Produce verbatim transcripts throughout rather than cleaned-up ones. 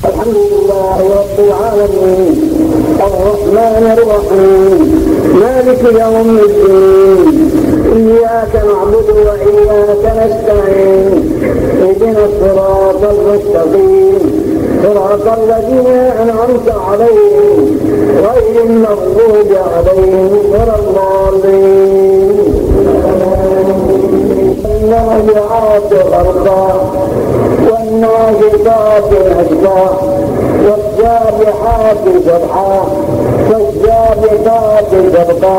الحمد لله رب العالمين الرحمن الرحيم مالك يوم الدين إياك نعبد وإياك نستعين اهدنا الصراط المستقيم صراط الذين أنعمت عليهم غير المغضوب عليهم ولا الضالين. النازعات غرقا والناشطات نشطا والسابحات سبحا فالسابقات سبقا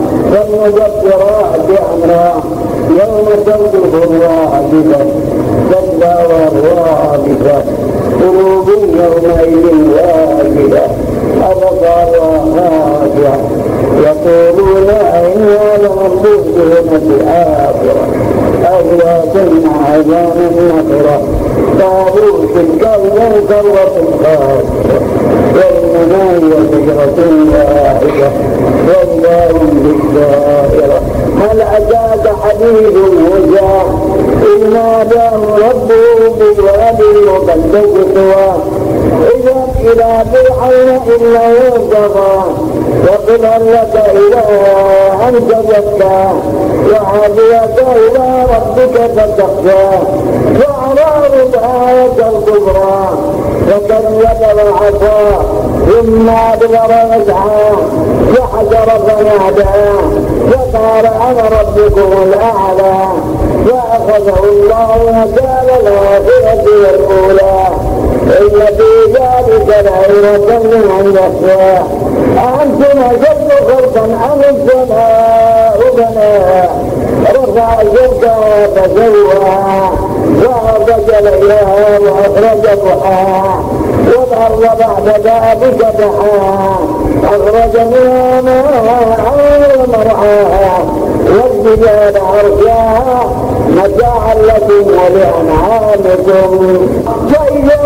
فالمدبرات أمرا يوم ترجف الراجفة كلا والرادفة قلوب يومئذ واجفة أبصارها خاشعة يقولون إنا لمردودون في الآخرة أزواجا عظاما نخرة طاووس كالمن كرة خاصة وإنما هي شجرة واحدة والله بالدائرة هل أتاك حديث موسى إذ ناداه ربه بالواد المقدس طوى اذهب إلى فرعون إنه طغى وقل هل لك إلى أن تزكى وهديك إلى ربك فتخشى وأعرض آية الكبرى وكذب وعصى ثم أدبر يسعى وحشر فنادى وقال أنا ربكم الأعلى فأخذه الله نكال الآخرة والأولى إن في ذلك لعبرة لمن يخشى أأنتم أشد خلقا أم السماء بناها رفع زرقها فسواها وأخرج ليلها وأخرج ضحاها والأرض بعد ذلك دحاها أخرج منها ماءها ومرعاها والجبال عرشاها متاعا لكم ولأنعامكم فإذا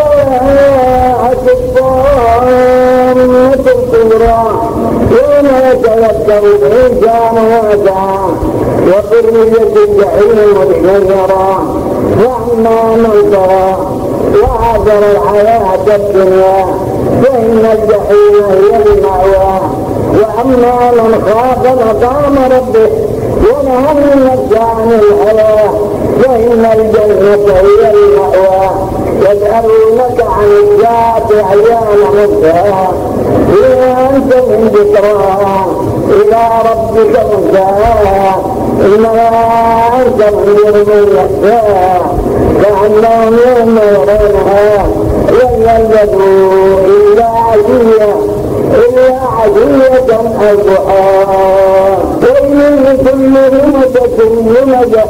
جاءت الطامة الكبرى يوم يتذكر الإنسان ما سعى وبرزت الجحيم لمن يرى وأما من طغى وآثر الحياة الدنيا فإن الجحيم هي المأوى وأما من خاف مقام ربه ونهى النفس عن الهوى فإن الجنة هي المأوى يسألونك عن الساعة أيان مرساها فيما أنت من ذكراها إلى ربك منتهاها إنما أنت منذر من يخشاها كأنهم يوم يرونها لم يلبثوا إلا عشية إلا عشية أو ضحاها وإن لكل همزة همزة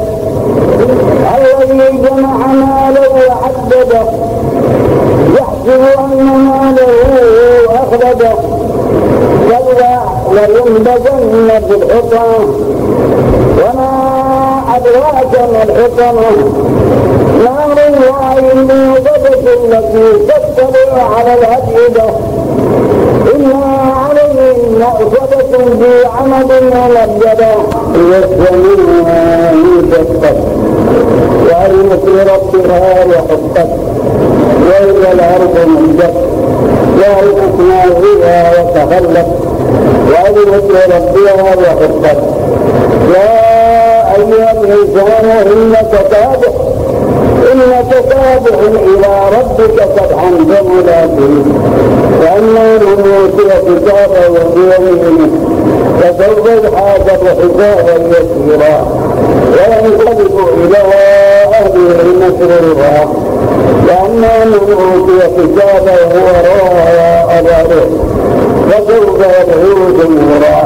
الذي جمع ماله وعدده يحسب أن ماله أخلده كلا لينبذن في الحطمة وما أدراك ما الحطمة نار الله الموقدة التي تطلع على الأفئدة إنها عليهم مؤصدة في عمد ممددة يسمونها يشقق وأرمت ربها وحقت وإذا الأرض مهدت وألقتنا فيها وتخلت وأرمت ربها وحقت يا أيها الإنسان إنك كادح إنك كادح إلى ربك كدحا فملاقيه فأما من أوتي كتابه بيمينه فسوف يحاسب حسابا يسيرا وينقلب إلى أهله مسرورا وأما من أوتي كتابه وراء ظهره فسوف يدعو ثبورا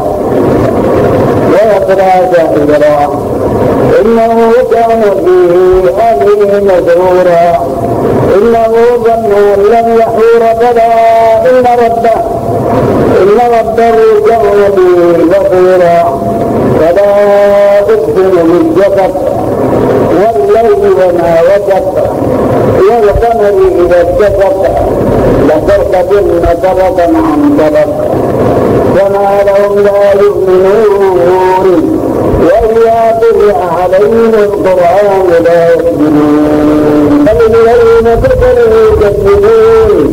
ويقرأ ساحرا إنه كان فيه أهله مسرورا إنه ظن أن لم يحور بلى إن ربه إن ربه كان به بصيرا فلا أقسم بالشفق والليل وما وسق والقمر إذا اتسق لتركبن طبقا عن طبق وما لهم لا يؤمنون وإذا قرئ عليهم القرآن لا يؤمنون بل الذين كفروا يكذبون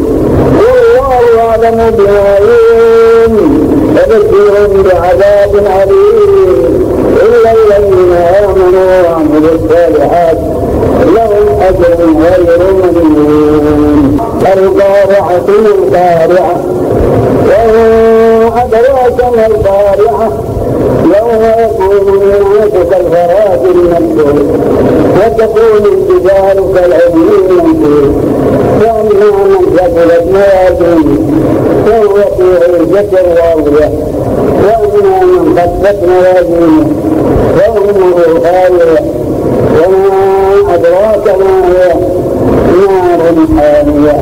بمعين وبشرهم بعذاب أليم إلا الذين آمنوا وعملوا الصالحات لهم أجر غير ممنون. القارعة القارعة وما أدراك ما القارعة يوم يكون الناس كالفراش المبثوث وتكون الجبال كالعهن المنفوش فأما من ثقلت موازينه فهو في عزة راضية وأما من خفت موازينه فأمه خاوية وما أدراك ما هي نار حامية.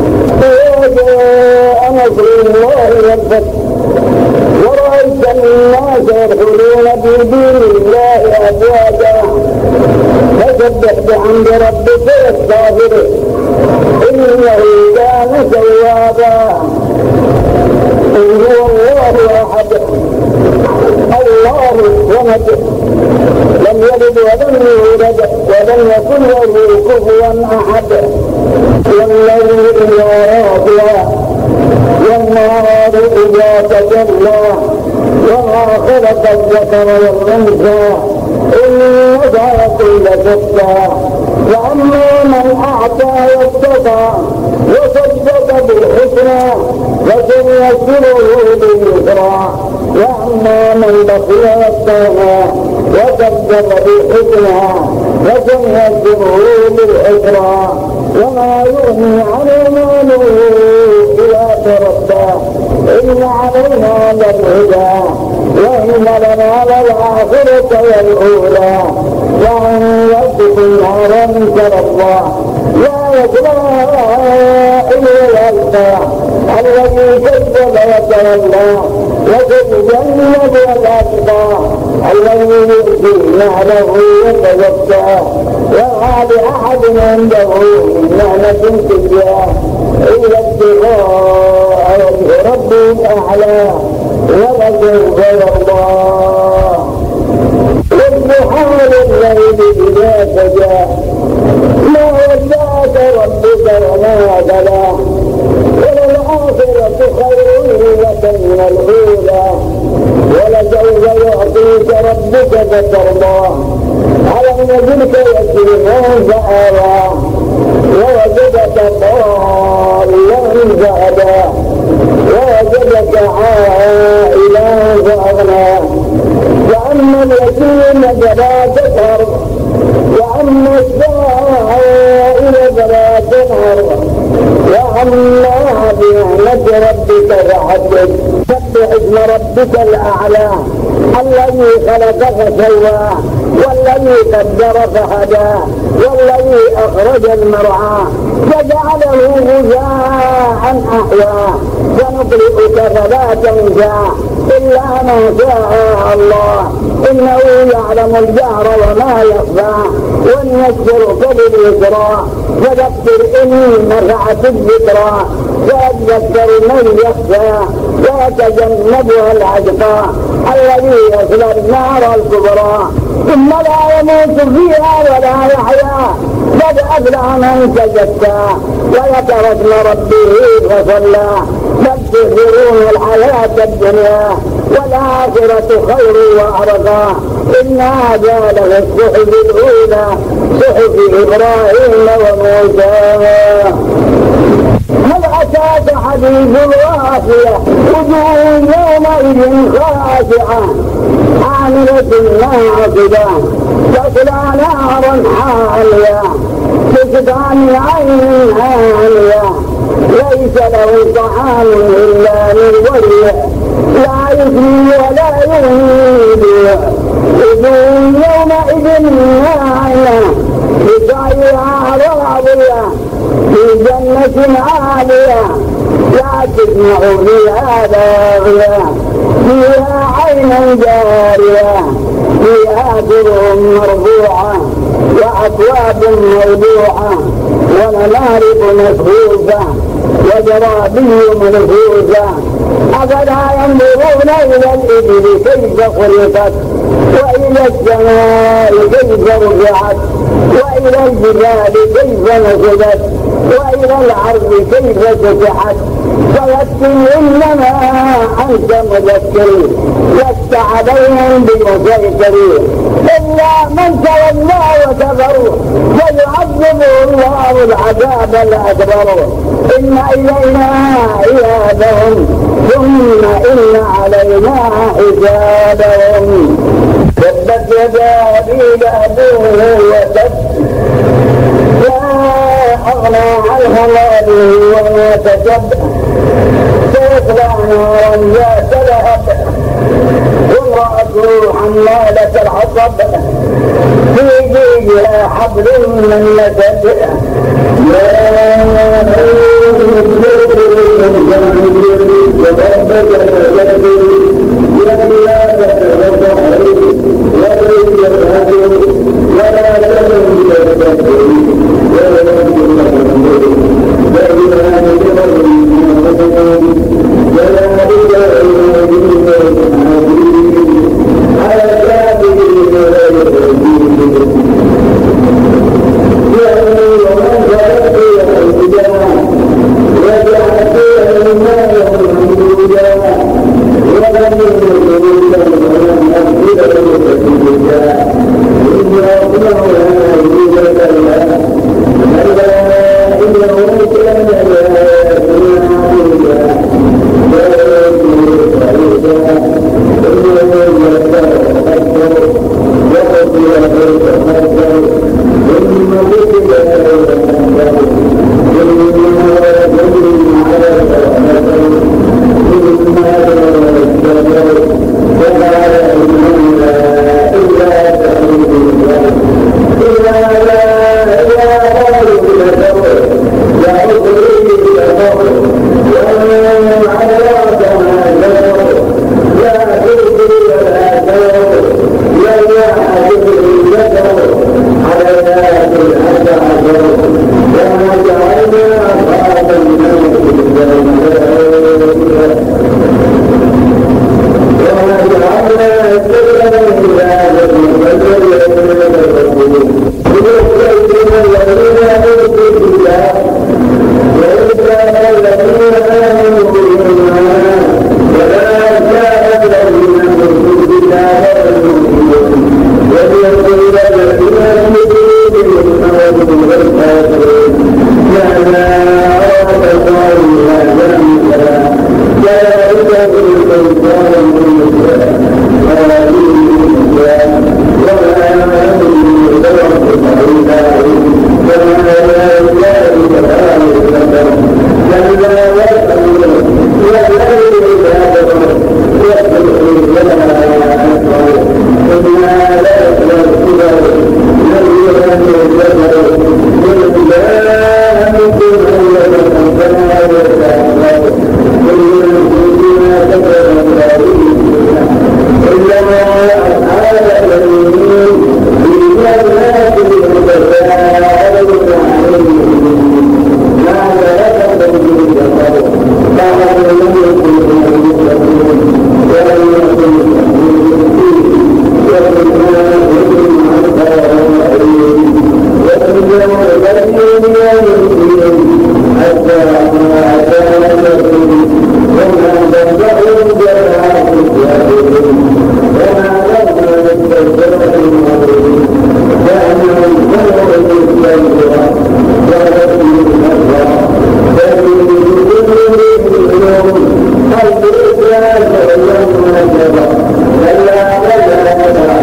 وجاء نصر الله والفتح ورأيت الناس يدخلون في دين الله أفواجا فسبح بحمد ربك واستغفره إنه كان توابا. قل هو الله أحد الله الصمد لم يلد ولم يولد ولم يكن له كفوا أحد. والليل إذا راضيا والنهار إذا تجلى وما خلق الذكر والأنثى إن سعيكم لشتى. فأما من أعطى واتقى وصدق بالحسنى فسنيسره باليسرى وأما من بخل واستغنى وكذب بالحسنى فسنيسره بالعسرى وما يغني عنه ماله إذا تردى. إن علينا للهدى وإن لنا للآخرة والأولى وأن يأتكم نارا تلظى لا يصلاها إلا الأشقى الذي كذب وتولى وسيجنب الأتقى الذي يؤتي ماله يتزكى وما لأحد عنده من نعمة تجاه إلا ابتغاء وجه ربه الأعلى ولسوف يرضى. والضحى الليل إذا سجى ما ودعك ربك وما قلى وللآخرة خير لك من الأولى ولسوف يعطيك ربك فترضى. ألم يجدك يتيما فآوى ووجدك ضالا فهدى ووجدك عائلا فأغنى. وأما اليتيم فلا تقهر وأما السائل فلا تنهر وأما بنعمة ربك فحدث. سبح اسم ربك الأعلى الذي خلق فسوى والذي قدر فهدى والذي أخرج المرعى فجعله غثاء أحوى. سنقرئك فلا تنسى إلا ما شاء الله إنه يعلم الجهر وما يخفى ونيسرك باليسرى فذكر إن نفعت الذكرى فيذكر من يخشى ويتجنبها الأشقى الذي يصلى النار الكبرى ثم لا يموت فيها ولا يحيا قد أفلح من تزكى وذكر اسم ربه فصلى بل تؤثرون الحياة الدنيا والآخرة خير وأرقى. إن هذا لفي الصحف الأولى صحف إبراهيم وموسى. هل أتاك حديث الغاشية وجوه يومئذ خاشعة عاملة ناصبة تصلى نارا حامية تسقى من عين آنية ليس له طعام إلا من ضريع لا يسمن ولا يغني. وجوه يومئذ ناعمة بسعيها راضية في جنة عالية لا تسمع فيها لاغية فيها عين جارية فيها سرر مرفوعة وأكواب موضوعة ونمارق مصفوفة وزرابي منفوسة. أفلا ينظرون إلى الإبل كيف خلقت وإلى السماء كيف رفعت وإلى الجبال كيف نصبت وإلى الأرض كيف سطحت فذكر إنما أنت مذكر لست عليهم بمسيطر إلا من تولى وكفر فيعذبه الله العذاب الأكبر إن إلينا إيابهم ثم إن علينا حسابهم. تبت يدا أبي لهب وتب لا أغنى عنه ماله وما كسب سيصلى نارا ذات لهب وامرأته حمالة الحطب في جيدها حبل من مسد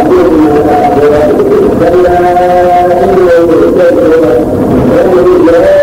لا